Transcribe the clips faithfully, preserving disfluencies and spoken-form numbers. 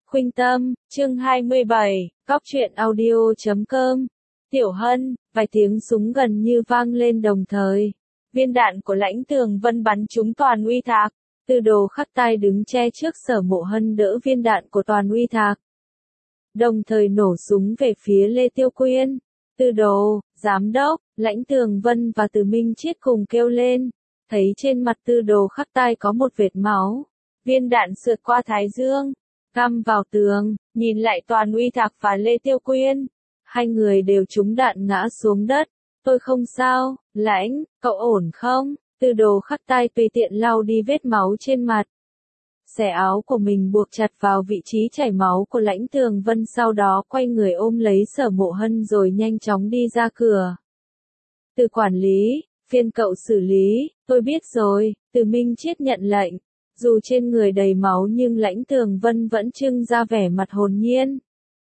Khuynh Tâm, chương hai mươi bảy, Góc truyện audio chấm com. Tiểu Hân, vài tiếng súng gần như vang lên đồng thời. Viên đạn của Lãnh Tường Vân bắn trúng Toàn Uy Thạc. Tư Đồ Khắc Tai đứng che trước Sở Mộ Hân đỡ viên đạn của Toàn Uy Thạc. Đồng thời nổ súng về phía Lê Tiêu Quyên. Tư Đồ, Giám đốc, Lãnh Tường Vân và Từ Minh Chiết cùng kêu lên. Thấy trên mặt Tư Đồ Khắc Tai có một vệt máu. Viên đạn sượt qua thái dương, găm vào tường, nhìn lại Toàn Uy Thạc và Lê Tiêu Quyên. Hai người đều trúng đạn ngã xuống đất. Tôi không sao, Lãnh, cậu ổn không? Tư Đồ Khắc Tai tùy tiện lau đi vết máu trên mặt. Xẻ áo của mình buộc chặt vào vị trí chảy máu của Lãnh Tường Vân, sau đó quay người ôm lấy Sở Mộ Hân rồi nhanh chóng đi ra cửa. Từ quản lý, phiên cậu xử lý, tôi biết rồi. Từ Minh Chiết nhận lệnh. Dù trên người đầy máu nhưng Lãnh Tường Vân vẫn trưng ra vẻ mặt hồn nhiên.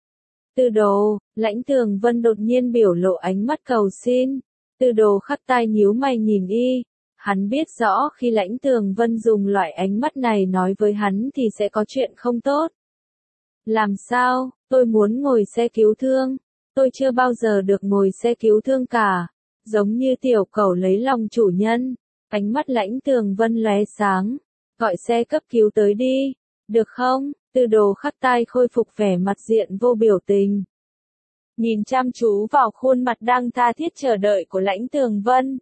Tư Đồ, Lãnh Tường Vân đột nhiên biểu lộ ánh mắt cầu xin. Tư Đồ Khắc Tai nhíu mày nhìn y. Hắn biết rõ khi Lãnh Tường Vân dùng loại ánh mắt này nói với hắn thì sẽ có chuyện không tốt. Làm sao, tôi muốn ngồi xe cứu thương. Tôi chưa bao giờ được ngồi xe cứu thương cả. Giống như tiểu cẩu lấy lòng chủ nhân. Ánh mắt Lãnh Tường Vân lóe sáng. Gọi xe cấp cứu tới đi. Được không? Tư Đồ Khắc Tai khôi phục vẻ mặt diện vô biểu tình. Nhìn chăm chú vào khuôn mặt đang tha thiết chờ đợi của Lãnh Tường Vân.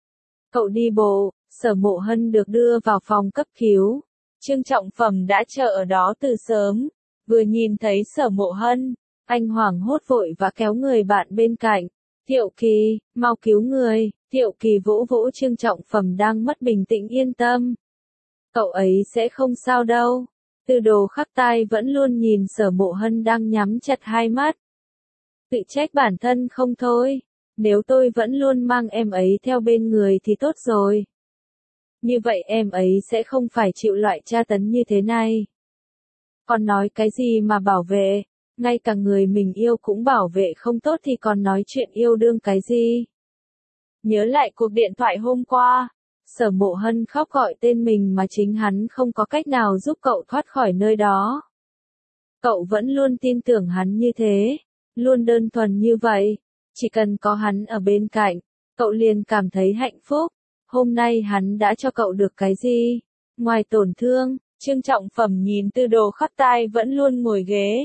Cậu đi bộ. Sở Mộ Hân được đưa vào phòng cấp cứu. Trương Trọng Phẩm đã chờ ở đó từ sớm. Vừa nhìn thấy Sở Mộ Hân, anh hoảng hốt vội và kéo người bạn bên cạnh. Thiệu Kỳ, mau cứu người. Thiệu Kỳ vỗ vỗ Trương Trọng Phẩm đang mất bình tĩnh, yên tâm. Cậu ấy sẽ không sao đâu. Tư Đồ Khắc Tai vẫn luôn nhìn Sở Mộ Hân đang nhắm chặt hai mắt. Tự trách bản thân không thôi. Nếu tôi vẫn luôn mang em ấy theo bên người thì tốt rồi. Như vậy em ấy sẽ không phải chịu loại tra tấn như thế này. Còn nói cái gì mà bảo vệ, ngay cả người mình yêu cũng bảo vệ không tốt thì còn nói chuyện yêu đương cái gì. Nhớ lại cuộc điện thoại hôm qua. Sở Mộ Hân khóc gọi tên mình mà chính hắn không có cách nào giúp cậu thoát khỏi nơi đó. Cậu vẫn luôn tin tưởng hắn như thế, luôn đơn thuần như vậy. Chỉ cần có hắn ở bên cạnh, cậu liền cảm thấy hạnh phúc. Hôm nay hắn đã cho cậu được cái gì? Ngoài tổn thương, Trương Trọng Phẩm nhìn Tư Đồ Khắc Tai vẫn luôn ngồi ghế.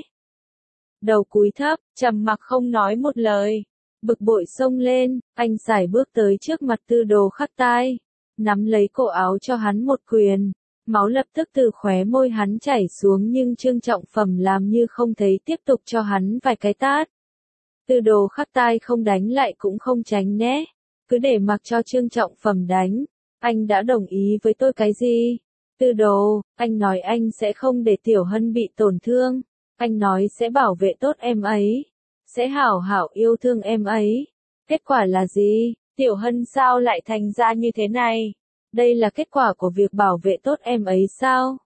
Đầu cúi thấp, trầm mặc không nói một lời. Bực bội xông lên, anh sải bước tới trước mặt Tư Đồ Khắc Tai. Nắm lấy cổ áo cho hắn một quyền. Máu lập tức từ khóe môi hắn chảy xuống nhưng Trương Trọng Phẩm làm như không thấy, tiếp tục cho hắn vài cái tát. Tư Đồ Khắc Tai không đánh lại cũng không tránh né. Cứ để mặc cho Trương Trọng Phẩm đánh. Anh đã đồng ý với tôi cái gì? Tư Đồ, anh nói anh sẽ không để Tiểu Hân bị tổn thương. Anh nói sẽ bảo vệ tốt em ấy. Sẽ hảo hảo yêu thương em ấy. Kết quả là gì? Tiểu Hân sao lại thành ra như thế này? Đây là kết quả của việc bảo vệ tốt em ấy sao?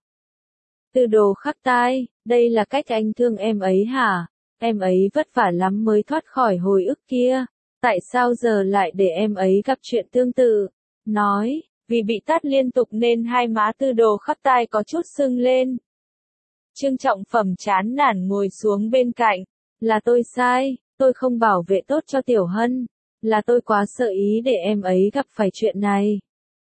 Tư Đồ Khắc Tai, đây là cách anh thương em ấy hả? Em ấy vất vả lắm mới thoát khỏi hồi ức kia. Tại sao giờ lại để em ấy gặp chuyện tương tự? Nói, vì bị tát liên tục nên hai má Tư Đồ Khắc Tai có chút sưng lên. Trương Trọng Phẩm chán nản ngồi xuống bên cạnh. Là tôi sai, tôi không bảo vệ tốt cho Tiểu Hân. Là tôi quá sợ ý để em ấy gặp phải chuyện này.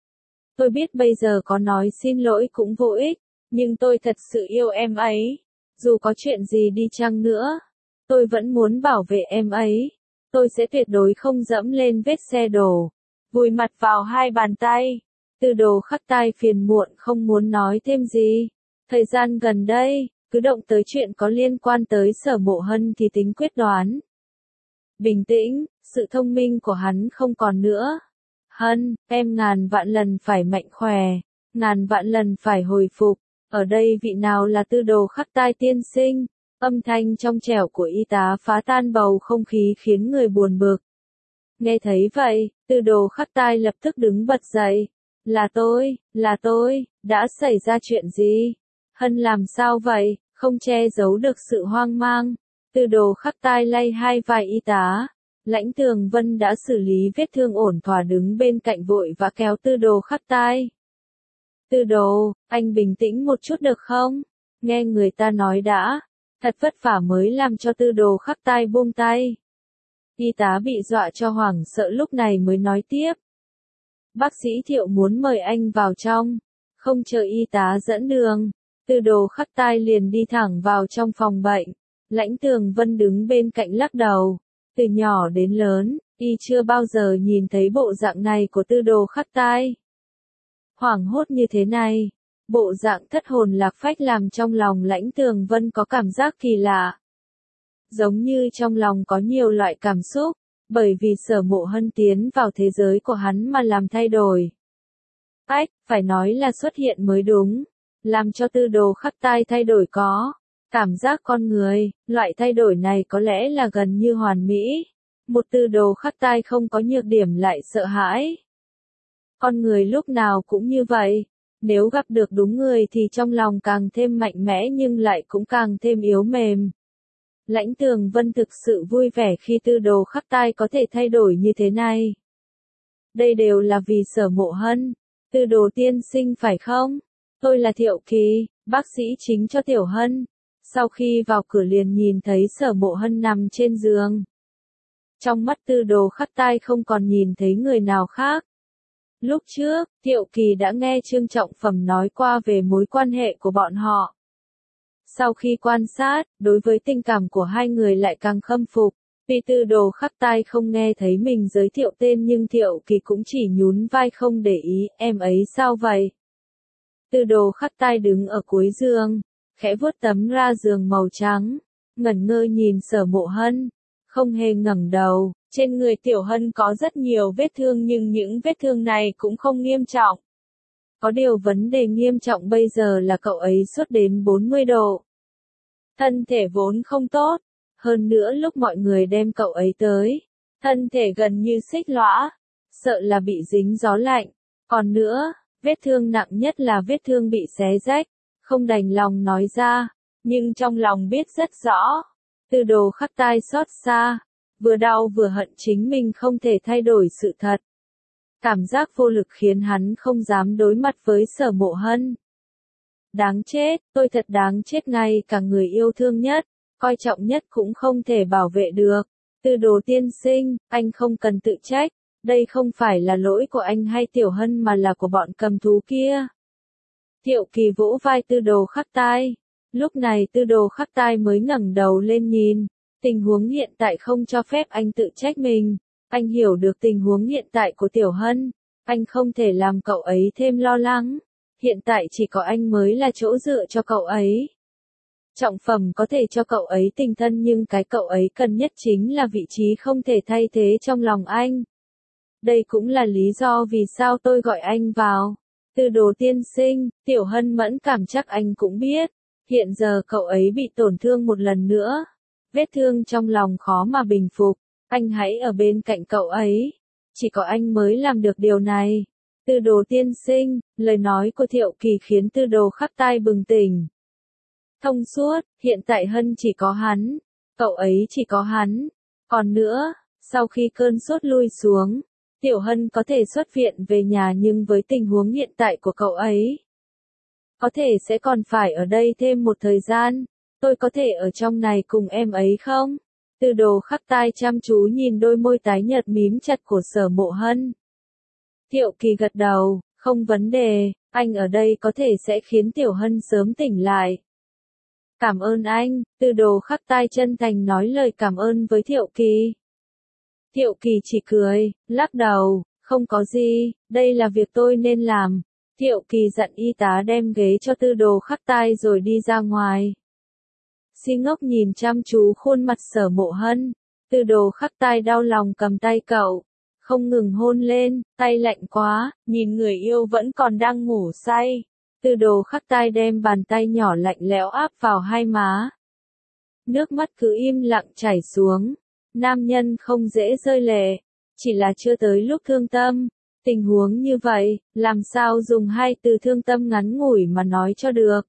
Tôi biết bây giờ có nói xin lỗi cũng vô ích, nhưng tôi thật sự yêu em ấy. Dù có chuyện gì đi chăng nữa, tôi vẫn muốn bảo vệ em ấy. Tôi sẽ tuyệt đối không dẫm lên vết xe đổ. Vùi mặt vào hai bàn tay. Tư Đồ Khắc Tai phiền muộn không muốn nói thêm gì. Thời gian gần đây, cứ động tới chuyện có liên quan tới Sở Mộ Hân thì tính quyết đoán. Bình tĩnh, sự thông minh của hắn không còn nữa. Hân, em ngàn vạn lần phải mạnh khỏe, ngàn vạn lần phải hồi phục. Ở đây vị nào là Tư Đồ Khắc Tai tiên sinh? Âm thanh trong trẻo của y tá phá tan bầu không khí khiến người buồn bực. Nghe thấy vậy, Tư Đồ Khắc Tai lập tức đứng bật dậy. Là tôi, là tôi, đã xảy ra chuyện gì? Hân làm sao vậy? Không che giấu được sự hoang mang. Tư Đồ Khắc Tai lay hai vai y tá. Lãnh Tường Vân đã xử lý vết thương ổn thỏa đứng bên cạnh vội và kéo Tư Đồ Khắc Tai. Tư Đồ, anh bình tĩnh một chút được không? Nghe người ta nói đã. Thật vất vả mới làm cho Tư Đồ Khắc Tai buông tay. Y tá bị dọa cho hoảng sợ lúc này mới nói tiếp. Bác sĩ Thiệu muốn mời anh vào trong. Không chờ y tá dẫn đường, Tư Đồ Khắc Tai liền đi thẳng vào trong phòng bệnh. Lãnh Tường Vân đứng bên cạnh lắc đầu. Từ nhỏ đến lớn, y chưa bao giờ nhìn thấy bộ dạng này của Tư Đồ Khắc Tai. Hoảng hốt như thế này, bộ dạng thất hồn lạc phách làm trong lòng Lãnh Tường Vân có cảm giác kỳ lạ. Giống như trong lòng có nhiều loại cảm xúc, bởi vì Sở Mộ Hân tiến vào thế giới của hắn mà làm thay đổi. Ách, phải nói là xuất hiện mới đúng, làm cho Tư Đồ Khắc Tai thay đổi có. Cảm giác con người, loại thay đổi này có lẽ là gần như hoàn mỹ. Một Tư Đồ Khắc Tai không có nhược điểm lại sợ hãi. Con người lúc nào cũng như vậy, nếu gặp được đúng người thì trong lòng càng thêm mạnh mẽ nhưng lại cũng càng thêm yếu mềm. Lãnh Tường Vân thực sự vui vẻ khi Tư Đồ Khắc Tai có thể thay đổi như thế này. Đây đều là vì Sở Mộ Hân. Tư Đồ tiên sinh phải không? Tôi là Thiệu Kỳ, bác sĩ chính cho Tiểu Hân. Sau khi vào cửa liền nhìn thấy Sở Mộ Hân nằm trên giường. Trong mắt Tư Đồ Khắc Tai không còn nhìn thấy người nào khác. Lúc trước, Thiệu Kỳ đã nghe Trương Trọng Phẩm nói qua về mối quan hệ của bọn họ. Sau khi quan sát, đối với tình cảm của hai người lại càng khâm phục. Vì Tư Đồ Khắc Tai không nghe thấy mình giới thiệu tên nhưng Thiệu Kỳ cũng chỉ nhún vai không để ý, em ấy sao vậy? Tư Đồ Khắc Tai đứng ở cuối giường, khẽ vuốt tấm ra giường màu trắng, ngẩn ngơ nhìn Sở Mộ Hân, không hề ngẩng đầu. Trên người Tiểu Hân có rất nhiều vết thương nhưng những vết thương này cũng không nghiêm trọng. Có điều vấn đề nghiêm trọng bây giờ là cậu ấy sốt đến bốn mươi độ. Thân thể vốn không tốt, hơn nữa lúc mọi người đem cậu ấy tới, thân thể gần như xích lõa, sợ là bị dính gió lạnh. Còn nữa, vết thương nặng nhất là vết thương bị xé rách, không đành lòng nói ra, nhưng trong lòng biết rất rõ. Tư Đồ Khắc Tai xót xa, vừa đau vừa hận chính mình không thể thay đổi sự thật. Cảm giác vô lực khiến hắn không dám đối mặt với Sở Mộ Hân. Đáng chết, tôi thật đáng chết, ngay cả người yêu thương nhất, coi trọng nhất cũng không thể bảo vệ được. Tư Đồ tiên sinh, anh không cần tự trách, đây không phải là lỗi của anh hay Tiểu Hân mà là của bọn cầm thú kia. Thiệu Kỳ vỗ vai Tư Đồ Khắc Tai. Lúc này Tư Đồ Khắc Tai mới ngẩng đầu lên nhìn. Tình huống hiện tại không cho phép anh tự trách mình. Anh hiểu được tình huống hiện tại của Tiểu Hân. Anh không thể làm cậu ấy thêm lo lắng. Hiện tại chỉ có anh mới là chỗ dựa cho cậu ấy. Trọng Phẩm có thể cho cậu ấy tình thân nhưng cái cậu ấy cần nhất chính là vị trí không thể thay thế trong lòng anh. Đây cũng là lý do vì sao tôi gọi anh vào. Tư Đồ tiên sinh, Tiểu Hân mẫn cảm chắc anh cũng biết. Hiện giờ cậu ấy bị tổn thương một lần nữa. Vết thương trong lòng khó mà bình phục. Anh hãy ở bên cạnh cậu ấy. Chỉ có anh mới làm được điều này. Tư Đồ tiên sinh, lời nói của Thiệu Kỳ khiến Tư Đồ Khắc Tai bừng tỉnh. Thông suốt, hiện tại Hân chỉ có hắn. Cậu ấy chỉ có hắn. Còn nữa, sau khi cơn sốt lui xuống, Tiểu Hân có thể xuất viện về nhà nhưng với tình huống hiện tại của cậu ấy, có thể sẽ còn phải ở đây thêm một thời gian. Tôi có thể ở trong này cùng em ấy không? Tư Đồ Khắc Tai chăm chú nhìn đôi môi tái nhợt mím chặt của Sở Mộ Hân. Thiệu Kỳ gật đầu, không vấn đề, anh ở đây có thể sẽ khiến Tiểu Hân sớm tỉnh lại. Cảm ơn anh, Tư Đồ Khắc Tai chân thành nói lời cảm ơn với Thiệu Kỳ. Thiệu Kỳ chỉ cười, lắc đầu, không có gì, đây là việc tôi nên làm. Thiệu Kỳ dặn y tá đem ghế cho Tư Đồ Khắc Tai rồi đi ra ngoài. Si ngốc nhìn chăm chú khuôn mặt Sở Mộ Hân, Tư Đồ Khắc Tai đau lòng cầm tay cậu, không ngừng hôn lên, tay lạnh quá, nhìn người yêu vẫn còn đang ngủ say. Tư Đồ Khắc Tai đem bàn tay nhỏ lạnh lẽo áp vào hai má. Nước mắt cứ im lặng chảy xuống. Nam nhân không dễ rơi lệ, chỉ là chưa tới lúc thương tâm. Tình huống như vậy, làm sao dùng hai từ thương tâm ngắn ngủi mà nói cho được.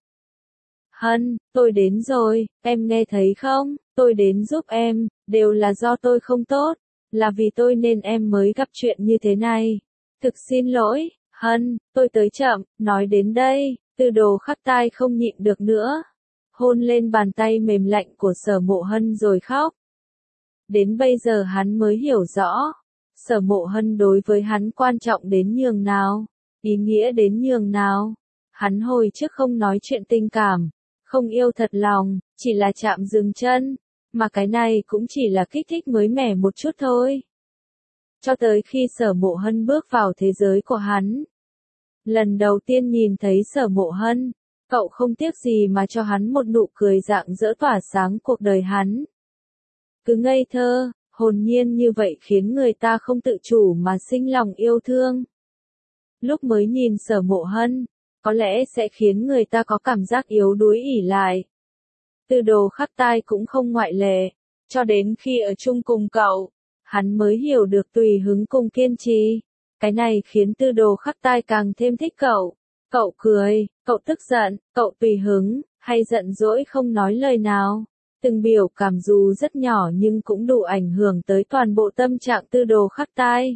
Hân, tôi đến rồi, em nghe thấy không? Tôi đến giúp em, đều là do tôi không tốt, là vì tôi nên em mới gặp chuyện như thế này. Thực xin lỗi, Hân, tôi tới chậm, nói đến đây, Tư Đồ Khắc Tai không nhịn được nữa. hôn lên bàn tay mềm lạnh của Sở Mộ Hân rồi khóc. Đến bây giờ hắn mới hiểu rõ, Sở Mộ Hân đối với hắn quan trọng đến nhường nào, ý nghĩa đến nhường nào. Hắn hồi trước không nói chuyện tình cảm, không yêu thật lòng, chỉ là chạm dừng chân, mà cái này cũng chỉ là kích thích mới mẻ một chút thôi. Cho tới khi Sở Mộ Hân bước vào thế giới của hắn. Lần đầu tiên nhìn thấy Sở Mộ Hân, cậu không tiếc gì mà cho hắn một nụ cười rạng rỡ tỏa sáng cuộc đời hắn. Cứ ngây thơ, hồn nhiên như vậy khiến người ta không tự chủ mà sinh lòng yêu thương. Lúc mới nhìn Sở Mộ Hân, có lẽ sẽ khiến người ta có cảm giác yếu đuối ỷ lại. Tư Đồ Khắc Tai cũng không ngoại lệ, cho đến khi ở chung cùng cậu, hắn mới hiểu được tùy hứng cùng kiên trì. Cái này khiến Tư Đồ Khắc Tai càng thêm thích cậu. Cậu cười, cậu tức giận, cậu tùy hứng, hay giận dỗi không nói lời nào. Từng biểu cảm dù rất nhỏ nhưng cũng đủ ảnh hưởng tới toàn bộ tâm trạng Tư Đồ Khắc Tai.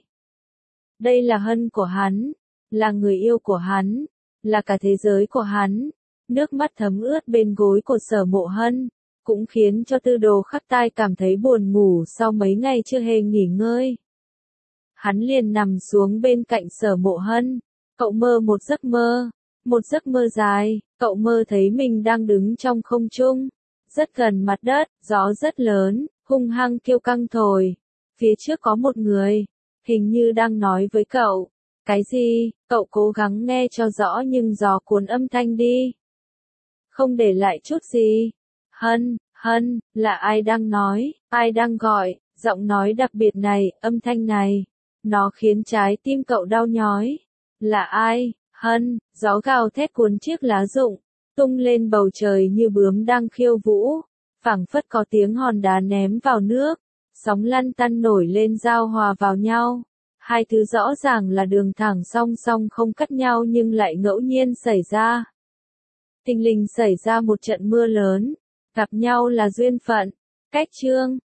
Đây là Hân của hắn, là người yêu của hắn, là cả thế giới của hắn. Nước mắt thấm ướt bên gối của Sở Mộ Hân, cũng khiến cho Tư Đồ Khắc Tai cảm thấy buồn ngủ sau mấy ngày chưa hề nghỉ ngơi. Hắn liền nằm xuống bên cạnh Sở Mộ Hân, cậu mơ một giấc mơ, một giấc mơ dài, cậu mơ thấy mình đang đứng trong không trung, rất gần mặt đất, gió rất lớn, hung hăng kiêu căng thổi. Phía trước có một người, hình như đang nói với cậu. Cái gì? Cậu cố gắng nghe cho rõ nhưng gió cuốn âm thanh đi. Không để lại chút gì. Hân, Hân, là ai đang nói, ai đang gọi, giọng nói đặc biệt này, âm thanh này. Nó khiến trái tim cậu đau nhói. Là ai? Hân, gió gào thét cuốn chiếc lá rụng, tung lên bầu trời như bướm đang khiêu vũ. Phảng phất có tiếng hòn đá ném vào nước, sóng lăn tăn nổi lên giao hòa vào nhau. Hai thứ rõ ràng là đường thẳng song song không cắt nhau nhưng lại ngẫu nhiên xảy ra. Thình lình xảy ra một trận mưa lớn, gặp nhau là duyên phận. Cách chương